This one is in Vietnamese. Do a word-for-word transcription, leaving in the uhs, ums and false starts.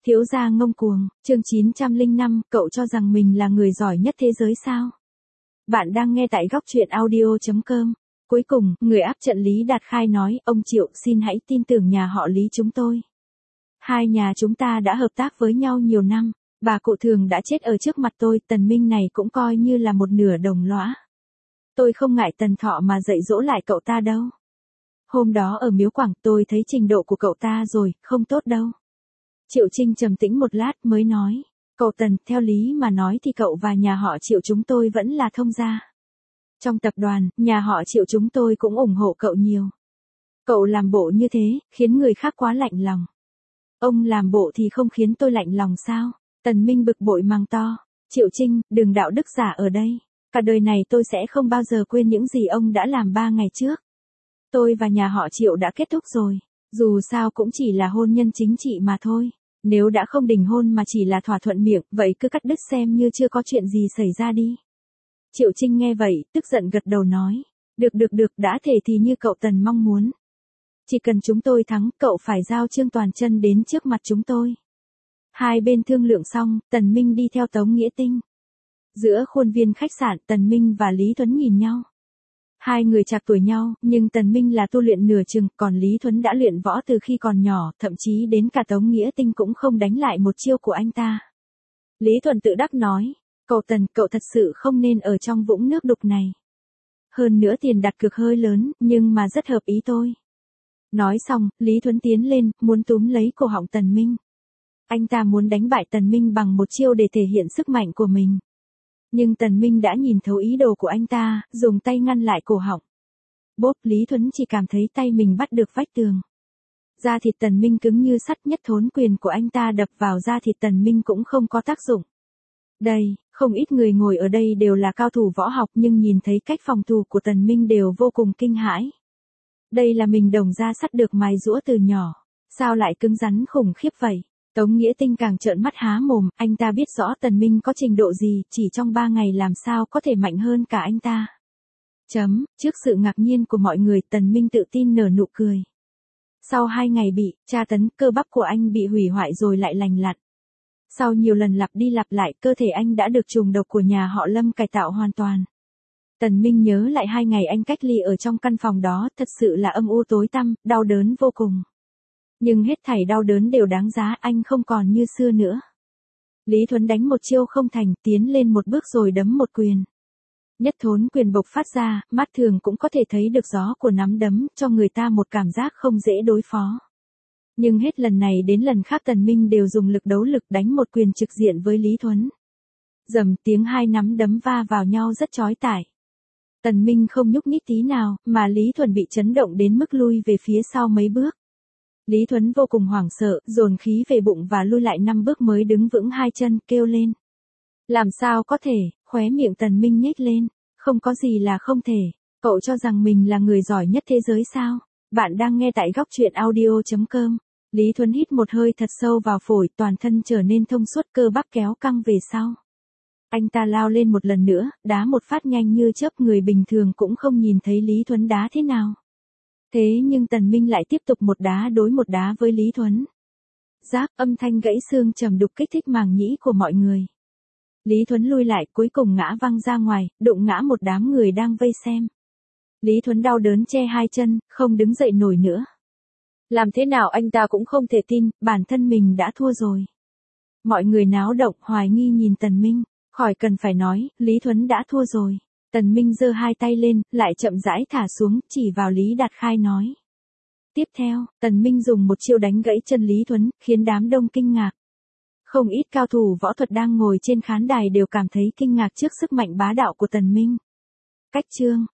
Thiếu gia ngông cuồng, chương chín trăm lẻ năm, cậu cho rằng mình là người giỏi nhất thế giới sao? Bạn đang nghe tại góc truyện audio chấm com. Cuối cùng, người áp trận Lý Đạt Khai nói, ông Triệu xin hãy tin tưởng nhà họ Lý chúng tôi. Hai nhà chúng ta đã hợp tác với nhau nhiều năm, bà cụ Thường đã chết ở trước mặt tôi, Tần Minh này cũng coi như là một nửa đồng lõa. Tôi không ngại Tần Thọ mà dạy dỗ lại cậu ta đâu. Hôm đó ở Miếu Quảng tôi thấy trình độ của cậu ta rồi, không tốt đâu. Triệu Trinh trầm tĩnh một lát mới nói, cậu Tần, theo lý mà nói thì cậu và nhà họ Triệu chúng tôi vẫn là thông gia. Trong tập đoàn, nhà họ Triệu chúng tôi cũng ủng hộ cậu nhiều. Cậu làm bộ như thế, khiến người khác quá lạnh lòng. Ông làm bộ thì không khiến tôi lạnh lòng sao? Tần Minh bực bội mang to, Triệu Trinh, đừng đạo đức giả ở đây. Cả đời này tôi sẽ không bao giờ quên những gì ông đã làm ba ngày trước. Tôi và nhà họ Triệu đã kết thúc rồi. Dù sao cũng chỉ là hôn nhân chính trị mà thôi. Nếu đã không đính hôn mà chỉ là thỏa thuận miệng, vậy cứ cắt đứt xem như chưa có chuyện gì xảy ra đi. Triệu Trinh nghe vậy, tức giận gật đầu nói. Được được được, đã thể thì như cậu Tần mong muốn. Chỉ cần chúng tôi thắng, cậu phải giao Trương Toàn Chân đến trước mặt chúng tôi. Hai bên thương lượng xong, Tần Minh đi theo Tống Nghĩa Tinh. Giữa khuôn viên khách sạn, Tần Minh và Lý Thuấn nhìn nhau. Hai người trạc tuổi nhau, nhưng Tần Minh là tu luyện nửa chừng, còn Lý Thuấn đã luyện võ từ khi còn nhỏ, thậm chí đến cả Tống Nghĩa Tinh cũng không đánh lại một chiêu của anh ta. Lý Thuần tự đắc nói, cậu Tần, cậu thật sự không nên ở trong vũng nước đục này. Hơn nữa tiền đặt cược hơi lớn, nhưng mà rất hợp ý tôi. Nói xong, Lý Thuấn tiến lên, muốn túm lấy cổ họng Tần Minh. Anh ta muốn đánh bại Tần Minh bằng một chiêu để thể hiện sức mạnh của mình. Nhưng Tần Minh đã nhìn thấu ý đồ của anh ta, dùng tay ngăn lại cổ họng. Bốp, Lý Thuấn chỉ cảm thấy tay mình bắt được vách tường. Da thịt Tần Minh cứng như sắt, nhất thốn quyền của anh ta đập vào da thịt Tần Minh cũng không có tác dụng. Đây, không ít người ngồi ở đây đều là cao thủ võ học nhưng nhìn thấy cách phòng thủ của Tần Minh đều vô cùng kinh hãi. Đây là mình đồng da sắt được mài giũa từ nhỏ, sao lại cứng rắn khủng khiếp vậy? Tống Nghĩa Tinh càng trợn mắt há mồm, anh ta biết rõ Tần Minh có trình độ gì, chỉ trong ba ngày làm sao có thể mạnh hơn cả anh ta. Chấm, trước sự ngạc nhiên của mọi người, Tần Minh tự tin nở nụ cười. Sau hai ngày bị tra tấn, cơ bắp của anh bị hủy hoại rồi lại lành lặn. Sau nhiều lần lặp đi lặp lại, cơ thể anh đã được trùng độc của nhà họ Lâm cải tạo hoàn toàn. Tần Minh nhớ lại hai ngày anh cách ly ở trong căn phòng đó, thật sự là âm u tối tăm, đau đớn vô cùng. Nhưng hết thảy đau đớn đều đáng giá, anh không còn như xưa nữa. Lý Thuấn đánh một chiêu không thành, tiến lên một bước rồi đấm một quyền. Nhất thốn quyền bộc phát ra, mắt thường cũng có thể thấy được gió của nắm đấm, cho người ta một cảm giác không dễ đối phó. Nhưng hết lần này đến lần khác Tần Minh đều dùng lực đấu lực đánh một quyền trực diện với Lý Thuấn. Rầm tiếng hai nắm đấm va vào nhau rất chói tai. Tần Minh không nhúc nhích tí nào, mà Lý Thuần bị chấn động đến mức lui về phía sau mấy bước. Lý Thuấn vô cùng hoảng sợ, dồn khí về bụng và lui lại năm bước mới đứng vững hai chân, kêu lên. Làm sao có thể, khóe miệng Tần Minh nhếch lên, không có gì là không thể, cậu cho rằng mình là người giỏi nhất thế giới sao? Bạn đang nghe tại góc truyện audio chấm com. Lý Thuấn hít một hơi thật sâu vào phổi, toàn thân trở nên thông suốt, cơ bắp kéo căng về sau. Anh ta lao lên một lần nữa, đá một phát nhanh như chớp, người bình thường cũng không nhìn thấy Lý Thuấn đá thế nào. Thế nhưng Tần Minh lại tiếp tục một đá đối một đá với Lý Thuấn. Rác, âm thanh gãy xương trầm đục kích thích màng nhĩ của mọi người. Lý Thuấn lui lại, cuối cùng ngã văng ra ngoài, đụng ngã một đám người đang vây xem. Lý Thuấn đau đớn che hai chân, không đứng dậy nổi nữa. Làm thế nào anh ta cũng không thể tin, bản thân mình đã thua rồi. Mọi người náo động, hoài nghi nhìn Tần Minh. Khỏi cần phải nói, Lý Thuấn đã thua rồi. Tần Minh giơ hai tay lên, lại chậm rãi thả xuống, chỉ vào Lý Đạt Khai nói. Tiếp theo, Tần Minh dùng một chiêu đánh gãy chân Lý Thuấn, khiến đám đông kinh ngạc. Không ít cao thủ võ thuật đang ngồi trên khán đài đều cảm thấy kinh ngạc trước sức mạnh bá đạo của Tần Minh. Cách chương,